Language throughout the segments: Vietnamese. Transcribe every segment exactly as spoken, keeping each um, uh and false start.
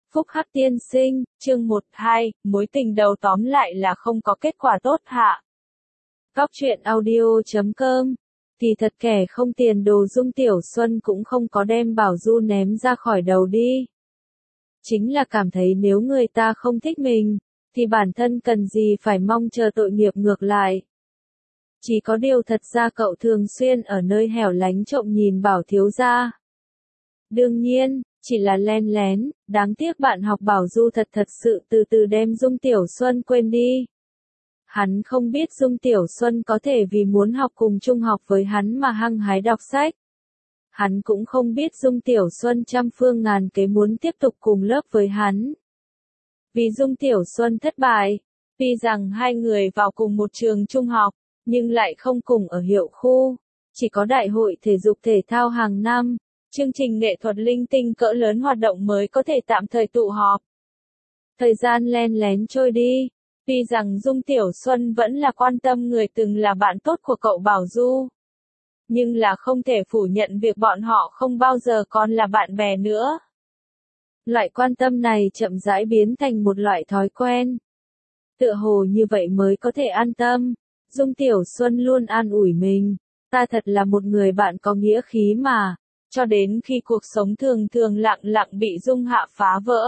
Phúc Hắc tiên sinh, chương một hai, mối tình đầu tóm lại là không có kết quả tốt hạ. Góc truyện audio chấm com. Thì thật kẻ không tiền đồ Dung Tiểu Xuân cũng không có đem Bảo Du ném ra khỏi đầu đi. Chính là cảm thấy nếu người ta không thích mình, thì bản thân cần gì phải mong chờ tội nghiệp ngược lại. Chỉ có điều thật ra cậu thường xuyên ở nơi hẻo lánh trộm nhìn Bảo thiếu gia. Đương nhiên, chỉ là len lén, đáng tiếc bạn học Bảo Du thật thật sự từ từ đem Dung Tiểu Xuân quên đi. Hắn không biết Dung Tiểu Xuân có thể vì muốn học cùng chung học với hắn mà hăng hái đọc sách. Hắn cũng không biết Dung Tiểu Xuân trăm phương ngàn kế muốn tiếp tục cùng lớp với hắn. Vì Dung Tiểu Xuân thất bại, tuy rằng hai người vào cùng một trường trung học, nhưng lại không cùng ở hiệu khu, chỉ có đại hội thể dục thể thao hàng năm, chương trình nghệ thuật linh tinh cỡ lớn hoạt động mới có thể tạm thời tụ họp. Thời gian len lén trôi đi, tuy rằng Dung Tiểu Xuân vẫn là quan tâm người từng là bạn tốt của cậu Bảo Du, nhưng là không thể phủ nhận việc bọn họ không bao giờ còn là bạn bè nữa. Loại quan tâm này chậm rãi biến thành một loại thói quen. Tựa hồ như vậy mới có thể an tâm. Dung Tiểu Xuân luôn an ủi mình, ta thật là một người bạn có nghĩa khí mà, cho đến khi cuộc sống thường thường lặng lặng bị Dung Hạ phá vỡ.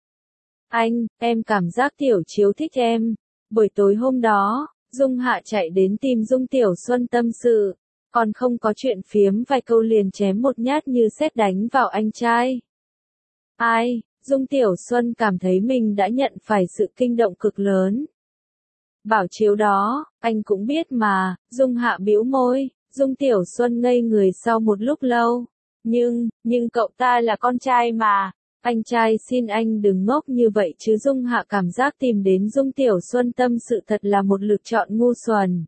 Anh, em cảm giác Tiểu Chiếu thích em. Buổi tối hôm đó, Dung Hạ chạy đến tìm Dung Tiểu Xuân tâm sự, còn không có chuyện phiếm vài câu liền chém một nhát như sét đánh vào anh trai. Ai, Dung Tiểu Xuân cảm thấy mình đã nhận phải sự kinh động cực lớn. Bảo Chiếu đó, anh cũng biết mà, Dung Hạ bĩu môi, Dung Tiểu Xuân ngây người sau một lúc lâu. Nhưng, nhưng cậu ta là con trai mà, anh trai xin anh đừng ngốc như vậy chứ. Dung Hạ cảm giác tìm đến Dung Tiểu Xuân tâm sự thật là một lựa chọn ngu xuẩn.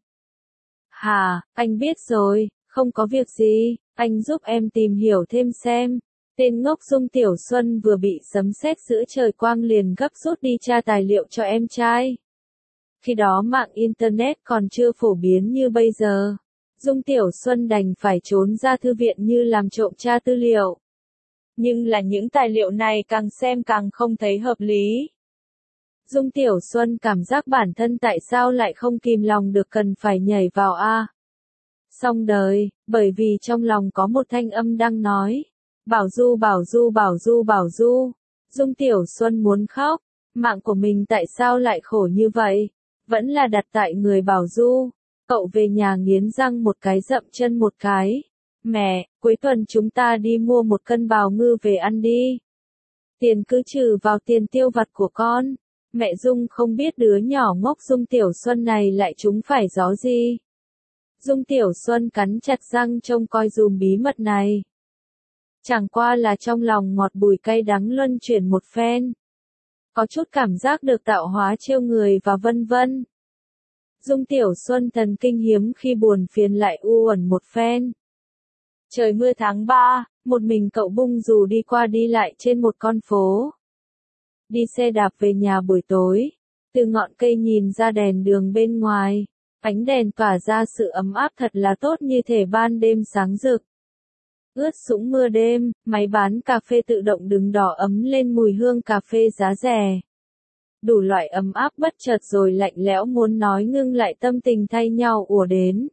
Hà, anh biết rồi, không có việc gì, anh giúp em tìm hiểu thêm xem. Tên ngốc Dung Tiểu Xuân vừa bị sấm sét giữa trời quang liền gấp rút đi tra tài liệu cho em trai. Khi đó mạng Internet còn chưa phổ biến như bây giờ, Dung Tiểu Xuân đành phải trốn ra thư viện như làm trộm tra tư liệu. Nhưng là những tài liệu này càng xem càng không thấy hợp lý. Dung Tiểu Xuân cảm giác bản thân tại sao lại không kìm lòng được cần phải nhảy vào A. Xong đời, bởi vì trong lòng có một thanh âm đang nói. Bảo Du Bảo Du Bảo Du Bảo Du. Dung Tiểu Xuân muốn khóc, mạng của mình tại sao lại khổ như vậy, vẫn là đặt tại người Bảo Du. Cậu về nhà nghiến răng một cái dậm chân một cái. Mẹ, cuối tuần chúng ta đi mua một cân bào ngư về ăn đi. Tiền cứ trừ vào tiền tiêu vặt của con. Mẹ Dung không biết đứa nhỏ ngốc Dung Tiểu Xuân này lại trúng phải gió gì. Dung Tiểu Xuân cắn chặt răng trông coi dùm bí mật này. Chẳng qua là trong lòng ngọt bùi cay đắng luân chuyển một phen. Có chút cảm giác được tạo hóa trêu người và vân vân. Dung Tiểu Xuân thần kinh hiếm khi buồn phiền lại u uẩn một phen. Trời mưa tháng ba, một mình cậu bung dù đi qua đi lại trên một con phố. Đi xe đạp về nhà buổi tối, từ ngọn cây nhìn ra đèn đường bên ngoài, ánh đèn tỏa ra sự ấm áp thật là tốt như thể ban đêm sáng rực. Ướt sũng mưa đêm, máy bán cà phê tự động đứng đỏ ấm lên mùi hương cà phê giá rẻ. Đủ loại ấm áp bất chợt rồi lạnh lẽo muốn nói ngưng lại tâm tình thay nhau ùa đến.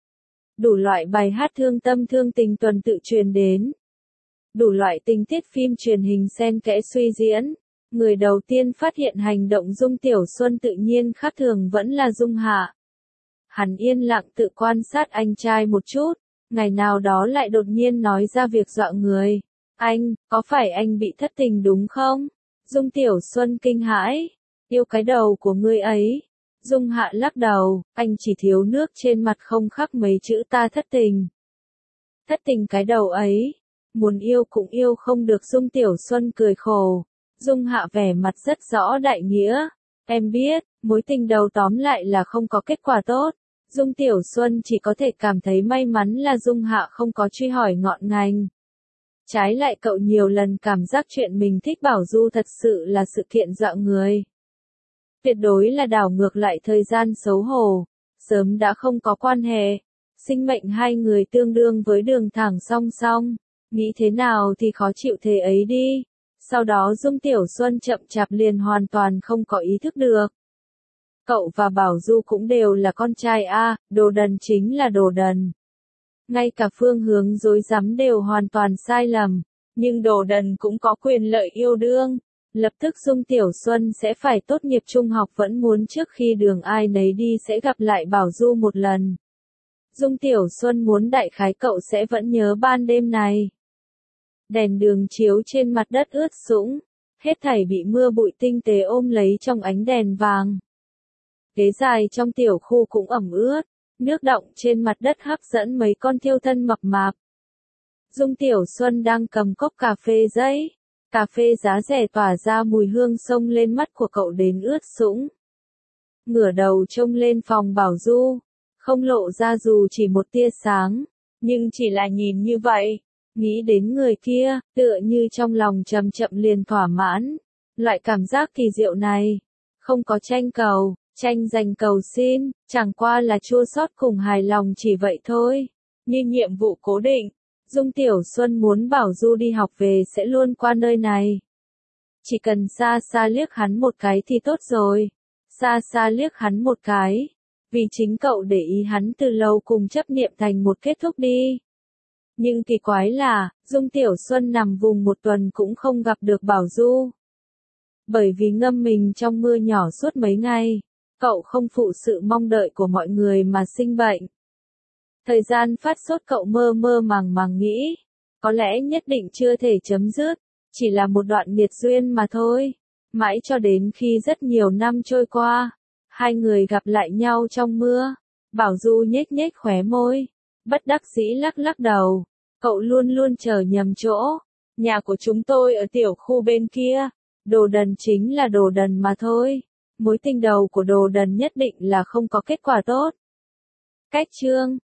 Đủ loại bài hát thương tâm thương tình tuần tự truyền đến. Đủ loại tình tiết phim truyền hình xen kẽ suy diễn. Người đầu tiên phát hiện hành động Dung Tiểu Xuân tự nhiên khác thường vẫn là Dung Hạ. Hắn yên lặng tự quan sát anh trai một chút, ngày nào đó lại đột nhiên nói ra việc dọa người. Anh, có phải anh bị thất tình đúng không? Dung Tiểu Xuân kinh hãi. Yêu cái đầu của ngươi ấy. Dung Hạ lắc đầu, anh chỉ thiếu nước trên mặt không khắc mấy chữ ta thất tình. Thất tình cái đầu ấy. Muốn yêu cũng yêu không được. Dung Tiểu Xuân cười khổ. Dung Hạ vẻ mặt rất rõ đại nghĩa. Em biết, mối tình đầu tóm lại là không có kết quả tốt. Dung Tiểu Xuân chỉ có thể cảm thấy may mắn là Dung Hạ không có truy hỏi ngọn ngành. Trái lại cậu nhiều lần cảm giác chuyện mình thích Bảo Du thật sự là sự kiện dọa người. Tuyệt đối là đảo ngược lại thời gian xấu hổ. Sớm đã không có quan hệ. Sinh mệnh hai người tương đương với đường thẳng song song. Nghĩ thế nào thì khó chịu thế ấy đi. Sau đó Dung Tiểu Xuân chậm chạp liền hoàn toàn không có ý thức được. Cậu và Bảo Du cũng đều là con trai a, đồ đần chính là đồ đần. Ngay cả phương hướng rối rắm đều hoàn toàn sai lầm, nhưng đồ đần cũng có quyền lợi yêu đương. Lập tức Dung Tiểu Xuân sẽ phải tốt nghiệp trung học vẫn muốn trước khi đường ai nấy đi sẽ gặp lại Bảo Du một lần. Dung Tiểu Xuân muốn đại khái cậu sẽ vẫn nhớ ban đêm này. Đèn đường chiếu trên mặt đất ướt sũng, hết thảy bị mưa bụi tinh tế ôm lấy trong ánh đèn vàng. Ghế dài trong tiểu khu cũng ẩm ướt, nước đọng trên mặt đất hấp dẫn mấy con thiêu thân mập mạp. Dung Tiểu Xuân đang cầm cốc cà phê giấy, cà phê giá rẻ tỏa ra mùi hương xông lên mắt của cậu đến ướt sũng. Ngửa đầu trông lên phòng Bảo Du, không lộ ra dù chỉ một tia sáng, nhưng chỉ là nhìn như vậy, nghĩ đến người kia, tựa như trong lòng chậm chậm liền thỏa mãn. Loại cảm giác kỳ diệu này, không có tranh cầu, tranh giành cầu xin, chẳng qua là chua xót cùng hài lòng chỉ vậy thôi. Như nhiệm vụ cố định, Dung Tiểu Xuân muốn Bảo Du đi học về sẽ luôn qua nơi này. Chỉ cần xa xa liếc hắn một cái thì tốt rồi. Xa xa liếc hắn một cái. Vì chính cậu để ý hắn từ lâu cùng chấp niệm thành một kết thúc đi. Nhưng kỳ quái là, Dung Tiểu Xuân nằm vùng một tuần cũng không gặp được Bảo Du. Bởi vì ngâm mình trong mưa nhỏ suốt mấy ngày, cậu không phụ sự mong đợi của mọi người mà sinh bệnh. Thời gian phát sốt cậu mơ mơ màng màng nghĩ, có lẽ nhất định chưa thể chấm dứt, chỉ là một đoạn nghiệt duyên mà thôi. Mãi cho đến khi rất nhiều năm trôi qua, hai người gặp lại nhau trong mưa, Bảo Du nhếch nhếch khóe môi, bất đắc dĩ lắc lắc đầu, cậu luôn luôn chờ nhầm chỗ, nhà của chúng tôi ở tiểu khu bên kia, đồ đần chính là đồ đần mà thôi, mối tình đầu của đồ đần nhất định là không có kết quả tốt. Cách chương